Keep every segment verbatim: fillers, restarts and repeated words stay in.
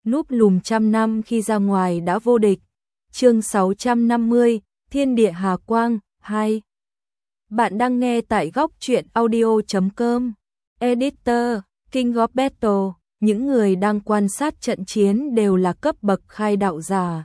núp lùm trăm năm khi ra ngoài đã vô địch. Chương sáu trăm năm mươi, Thiên địa hà quang, hai. Bạn đang nghe tại góc truyện audio chấm com. Editor, King of Battle, những người đang quan sát trận chiến đều là cấp bậc khai đạo giả.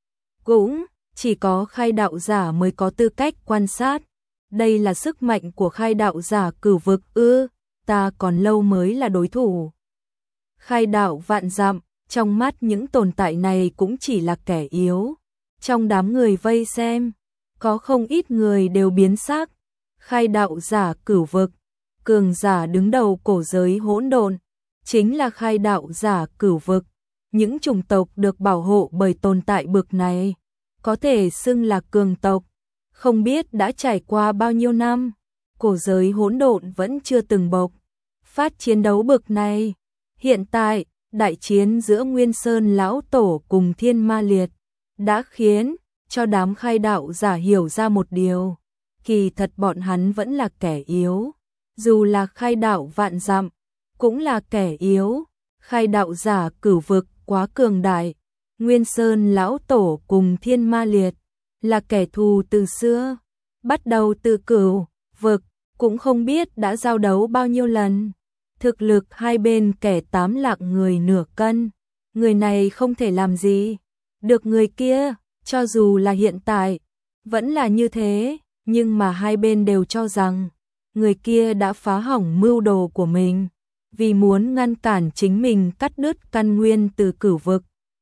Cũng chỉ có khai đạo giả mới có tư cách quan sát. Đây là sức mạnh của khai đạo giả cửu vực ư, ta còn lâu mới là đối thủ. Khai đạo vạn dặm, trong mắt những tồn tại này cũng chỉ là kẻ yếu. Trong đám người vây xem, có không ít người đều biến sắc. Khai đạo giả cửu vực, cường giả đứng đầu cổ giới hỗn độn, chính là khai đạo giả cửu vực. Những chủng tộc được bảo hộ bởi tồn tại bực này, có thể xưng là cường tộc. Không biết đã trải qua bao nhiêu năm, cổ giới hỗn độn vẫn chưa từng bộc phát chiến đấu bực này. Hiện tại, đại chiến giữa Nguyên Sơn Lão Tổ cùng Thiên Ma Liệt đã khiến cho đám khai đạo giả hiểu ra một điều. Kỳ thật bọn hắn vẫn là kẻ yếu. Dù là khai đạo vạn dặm, cũng là kẻ yếu. Khai đạo giả cửu vực quá cường đại. Nguyên Sơn Lão Tổ cùng Thiên Ma Liệt là kẻ thù từ xưa. Bắt đầu từ cửu vực, cũng không biết đã giao đấu bao nhiêu lần. Thực lực hai bên kẻ tám lạng người nửa cân. Người này không thể làm gì được người kia, cho dù là hiện tại vẫn là như thế, nhưng mà hai bên đều cho rằng người kia đã phá hỏng mưu đồ của mình, vì muốn ngăn cản chính mình cắt đứt căn nguyên từ cửu vực.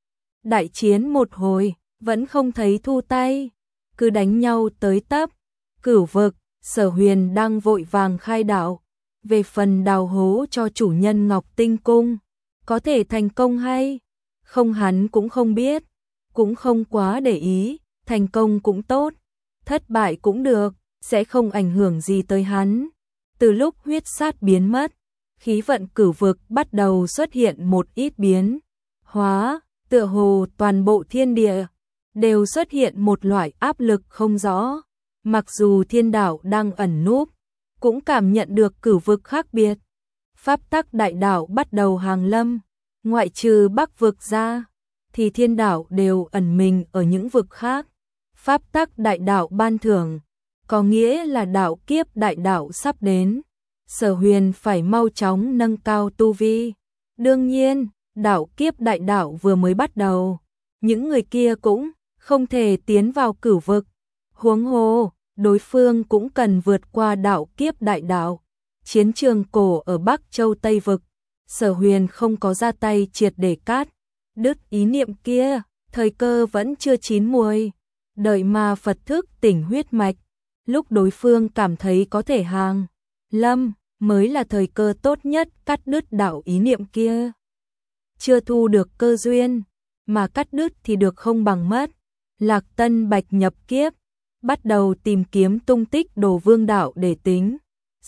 Đại chiến một hồi, vẫn không thấy thu tay, cứ đánh nhau tới tấp. Cửu vực, Sở Huyền đang vội vàng khai đạo, về phần đào hố cho chủ nhân Ngọc Tinh Cung, có thể thành công hay không hắn cũng không biết, cũng không quá để ý, thành công cũng tốt, thất bại cũng được, sẽ không ảnh hưởng gì tới hắn. Từ lúc huyết sát biến mất, khí vận cửu vực bắt đầu xuất hiện một ít biến hóa, tựa hồ toàn bộ thiên địa đều xuất hiện một loại áp lực không rõ. Mặc dù thiên đạo đang ẩn núp, cũng cảm nhận được cửu vực khác biệt. Pháp tắc đại đạo bắt đầu hàng lâm, ngoại trừ Bắc vực ra, thì thiên đạo đều ẩn mình ở những vực khác. Pháp tắc đại đạo ban thưởng, có nghĩa là đạo kiếp đại đạo sắp đến. Sở Huyền phải mau chóng nâng cao tu vi. Đương nhiên, đạo kiếp đại đạo vừa mới bắt đầu, những người kia cũng không thể tiến vào cửu vực. Huống hồ, đối phương cũng cần vượt qua đạo kiếp đại đạo. Chiến trường cổ ở Bắc Châu Tây Vực, Sở Huyền không có ra tay triệt để cát đứt ý niệm kia, thời cơ vẫn chưa chín muồi. Đợi mà Phật thức tỉnh huyết mạch, lúc đối phương cảm thấy có thể hàng lâm, mới là thời cơ tốt nhất cắt đứt đạo ý niệm kia. Chưa thu được cơ duyên, mà cắt đứt thì được không bằng mất. Lạc Tân Bạch nhập kiếp, bắt đầu tìm kiếm tung tích Đồ Vương đạo để tính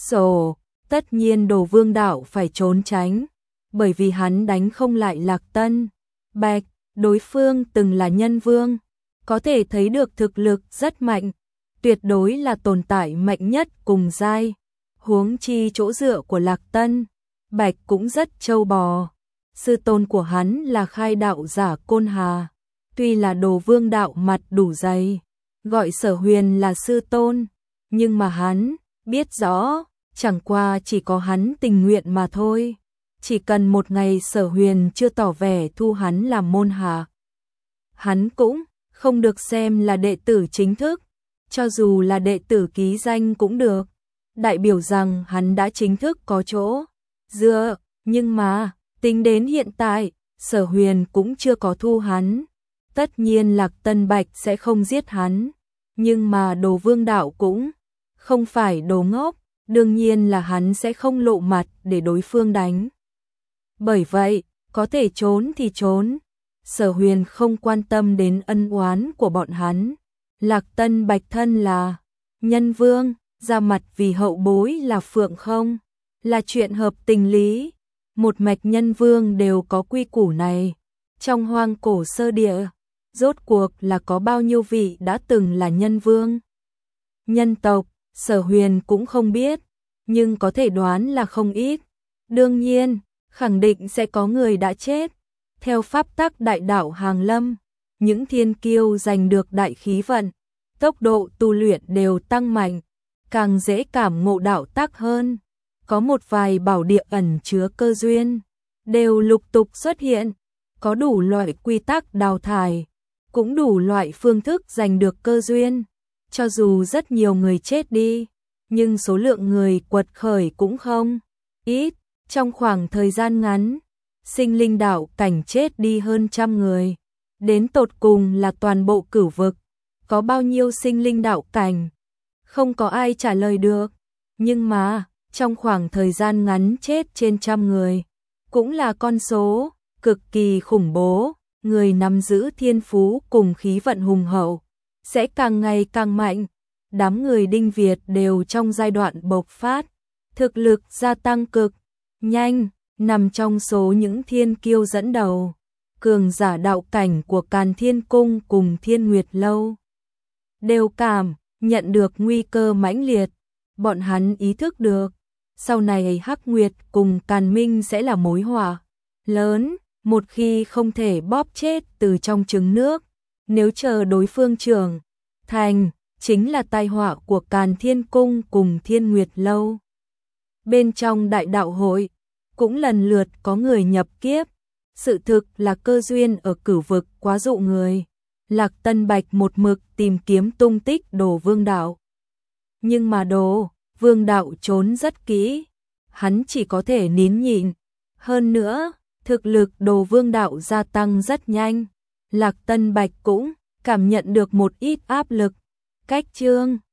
sổ. Tất nhiên Đồ Vương đạo phải trốn tránh, bởi vì hắn đánh không lại Lạc Tân Bạch. Đối phương từng là nhân vương, có thể thấy được thực lực rất mạnh, tuyệt đối là tồn tại mạnh nhất cùng giai. Huống chi chỗ dựa của Lạc Tân Bạch cũng rất trâu bò. Sư tôn của hắn là khai đạo giả Côn Hà, tuy là Đồ Vương đạo mặt đủ dày, gọi Sở Huyền là sư tôn, nhưng mà hắn biết rõ, chẳng qua chỉ có hắn tình nguyện mà thôi. Chỉ cần một ngày Sở Huyền chưa tỏ vẻ thu hắn làm môn hạ, hắn cũng không được xem là đệ tử chính thức. Cho dù là đệ tử ký danh cũng được, đại biểu rằng hắn đã chính thức có chỗ dựa. Nhưng mà, tính đến hiện tại, Sở Huyền cũng chưa có thu hắn. Tất nhiên Lạc Tân Bạch sẽ không giết hắn, nhưng mà Đồ Vương đạo cũng không phải đồ ngốc, đương nhiên là hắn sẽ không lộ mặt để đối phương đánh. Bởi vậy, có thể trốn thì trốn. Sở Huyền không quan tâm đến ân oán của bọn hắn. Lạc Tân Bạch thân là nhân vương, ra mặt vì hậu bối là phượng không, là chuyện hợp tình lý. Một mạch nhân vương đều có quy củ này. Trong hoang cổ sơ địa, rốt cuộc là có bao nhiêu vị đã từng là nhân vương? Nhân tộc, Sở Huyền cũng không biết, nhưng có thể đoán là không ít. Đương nhiên, khẳng định sẽ có người đã chết. Theo pháp tắc đại đạo hàng lâm, những thiên kiêu giành được đại khí vận, tốc độ tu luyện đều tăng mạnh, càng dễ cảm ngộ đạo tắc hơn. Có một vài bảo địa ẩn chứa cơ duyên, đều lục tục xuất hiện, có đủ loại quy tắc đào thải, cũng đủ loại phương thức giành được cơ duyên. Cho dù rất nhiều người chết đi, nhưng số lượng người quật khởi cũng không ít. Trong khoảng thời gian ngắn, sinh linh đạo cảnh chết đi hơn trăm người. Đến tột cùng là toàn bộ cửu vực, có bao nhiêu sinh linh đạo cảnh? Không có ai trả lời được. Nhưng mà, trong khoảng thời gian ngắn chết trên trăm người, cũng là con số cực kỳ khủng bố. Người nắm giữ thiên phú cùng khí vận hùng hậu, sẽ càng ngày càng mạnh. Đám người Đinh Việt đều trong giai đoạn bộc phát, thực lực gia tăng cực nhanh, nằm trong số những thiên kiêu dẫn đầu. Cường giả đạo cảnh của Càn Thiên Cung cùng Thiên Nguyệt Lâu đều cảm nhận được nguy cơ mãnh liệt. Bọn hắn ý thức được, sau này Hắc Nguyệt cùng Càn Minh sẽ là mối họa lớn, một khi không thể bóp chết từ trong trứng nước, nếu chờ đối phương trưởng thành, chính là tai họa của Càn Thiên Cung cùng Thiên Nguyệt Lâu. Bên trong đại đạo hội, cũng lần lượt có người nhập kiếp. Sự thực là cơ duyên ở cửu vực quá dụ người. Lạc Tân Bạch một mực tìm kiếm tung tích Đồ Vương Đạo. Nhưng mà Đồ Vương Đạo trốn rất kỹ, hắn chỉ có thể nín nhịn. Hơn nữa, thực lực Đồ Vương Đạo gia tăng rất nhanh. Lạc Tân Bạch cũng cảm nhận được một ít áp lực. Cách Trương